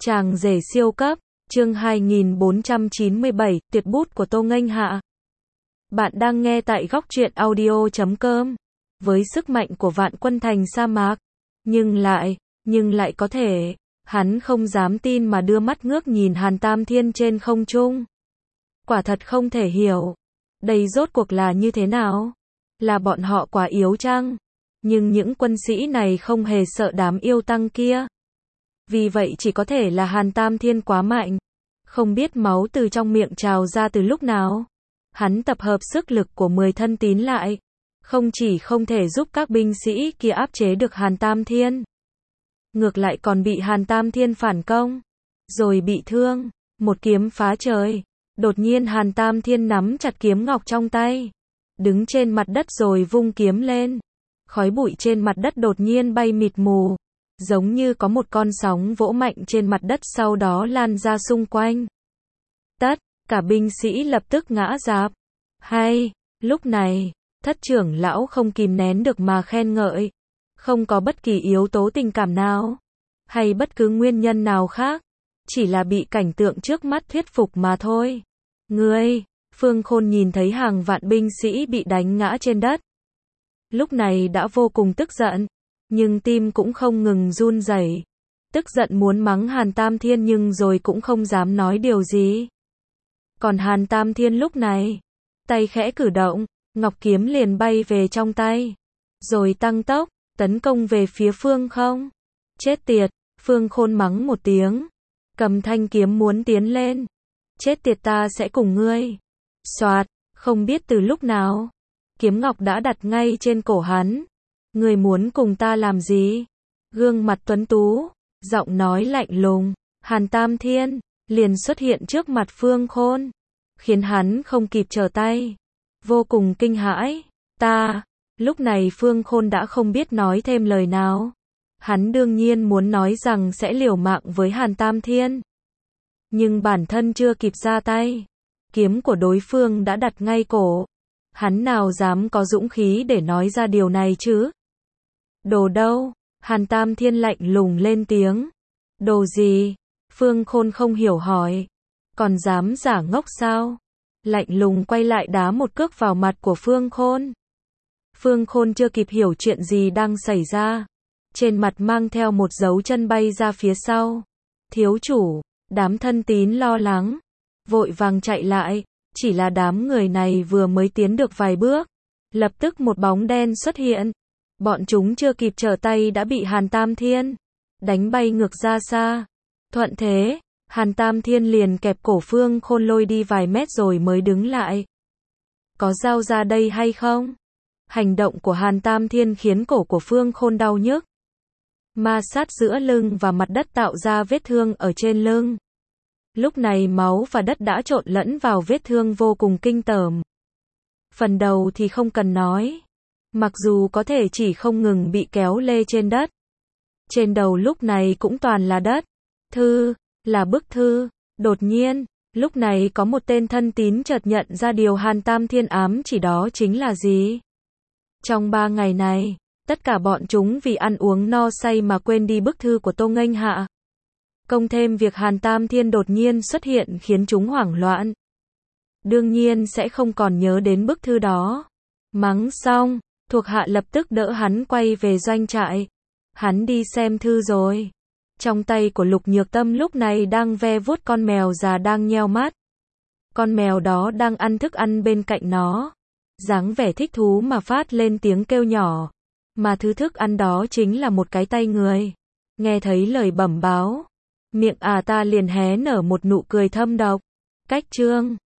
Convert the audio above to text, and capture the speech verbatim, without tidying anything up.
Chàng rể siêu cấp, chương hai nghìn bốn trăm chín mươi bảy, tuyệt bút của Tô Nghênh Hạ. Bạn đang nghe tại góc truyện audio chấm com. Với sức mạnh của vạn quân thành sa mạc, nhưng lại, nhưng lại có thể, hắn không dám tin mà đưa mắt ngước nhìn Hàn Tam Thiên trên không trung. Quả thật không thể hiểu, đây rốt cuộc là như thế nào? Là bọn họ quá yếu chăng? Nhưng những quân sĩ này không hề sợ đám yêu tăng kia. Vì vậy chỉ có thể là Hàn Tam Thiên quá mạnh. Không biết máu từ trong miệng trào ra từ lúc nào. Hắn tập hợp sức lực của mười thân tín lại. Không chỉ không thể giúp các binh sĩ kia áp chế được Hàn Tam Thiên. Ngược lại còn bị Hàn Tam Thiên phản công. Rồi bị thương. Một kiếm phá trời. Đột nhiên Hàn Tam Thiên nắm chặt kiếm ngọc trong tay. Đứng trên mặt đất rồi vung kiếm lên. Khói bụi trên mặt đất đột nhiên bay mịt mù. Giống như có một con sóng vỗ mạnh trên mặt đất sau đó lan ra xung quanh. Tất cả binh sĩ lập tức ngã rạp. Hay, lúc này, thất trưởng lão không kìm nén được mà khen ngợi. Không có bất kỳ yếu tố tình cảm nào, hay bất cứ nguyên nhân nào khác. Chỉ là bị cảnh tượng trước mắt thuyết phục mà thôi. Ngươi, Phương Khôn nhìn thấy hàng vạn binh sĩ bị đánh ngã trên đất. Lúc này đã vô cùng tức giận. Nhưng tim cũng không ngừng run rẩy. Tức giận muốn mắng Hàn Tam Thiên nhưng rồi cũng không dám nói điều gì. Còn Hàn Tam Thiên lúc này, tay khẽ cử động, ngọc kiếm liền bay về trong tay. Rồi tăng tốc, tấn công về phía Phương Không. Chết tiệt, Phương Khôn mắng một tiếng. Cầm thanh kiếm muốn tiến lên. Chết tiệt, ta sẽ cùng ngươi. Soạt, không biết từ lúc nào, kiếm ngọc đã đặt ngay trên cổ hắn. Ngươi muốn cùng ta làm gì? Gương mặt tuấn tú, giọng nói lạnh lùng, Hàn Tam Thiên liền xuất hiện trước mặt Phương Khôn, khiến hắn không kịp trở tay, vô cùng kinh hãi. Ta, lúc này Phương Khôn đã không biết nói thêm lời nào. Hắn đương nhiên muốn nói rằng sẽ liều mạng với Hàn Tam Thiên, nhưng bản thân chưa kịp ra tay, kiếm của đối phương đã đặt ngay cổ. Hắn nào dám có dũng khí để nói ra điều này chứ? Đồ đâu? Hàn Tam Thiên lạnh lùng lên tiếng. Đồ gì? Phương Khôn không hiểu hỏi. Còn dám giả ngốc sao? Lạnh lùng quay lại đá một cước vào mặt của Phương Khôn. Phương Khôn chưa kịp hiểu chuyện gì đang xảy ra. Trên mặt mang theo một dấu chân bay ra phía sau. Thiếu chủ, đám thân tín lo lắng. Vội vàng chạy lại. Chỉ là đám người này vừa mới tiến được vài bước. Lập tức một bóng đen xuất hiện. Bọn chúng chưa kịp trở tay đã bị Hàn Tam Thiên đánh bay ngược ra xa. Thuận thế, Hàn Tam Thiên liền kẹp cổ Phương Khôn lôi đi vài mét rồi mới đứng lại. Có dao ra đây hay không? Hành động của Hàn Tam Thiên khiến cổ của Phương Khôn đau nhức. Ma sát giữa lưng và mặt đất tạo ra vết thương ở trên lưng. Lúc này máu và đất đã trộn lẫn vào vết thương vô cùng kinh tởm. Phần đầu thì không cần nói. Mặc dù có thể chỉ không ngừng bị kéo lê trên đất. Trên đầu lúc này cũng toàn là đất. Thư, là bức thư. Đột nhiên, lúc này có một tên thân tín chợt nhận ra điều Hàn Tam Thiên ám chỉ đó chính là gì. Trong ba ngày này, tất cả bọn chúng vì ăn uống no say mà quên đi bức thư của Tô Nghênh Hạ. Cộng thêm việc Hàn Tam Thiên đột nhiên xuất hiện khiến chúng hoảng loạn. Đương nhiên sẽ không còn nhớ đến bức thư đó. Mắng xong, thuộc hạ lập tức đỡ hắn quay về doanh trại. Hắn đi xem thư rồi. Trong tay của Lục Nhược Tâm lúc này đang ve vuốt con mèo già đang nheo mắt. Con mèo đó đang ăn thức ăn bên cạnh nó. Dáng vẻ thích thú mà phát lên tiếng kêu nhỏ. Mà thứ thức ăn đó chính là một cái tay người. Nghe thấy lời bẩm báo, miệng à ta liền hé nở một nụ cười thâm độc. Cách chương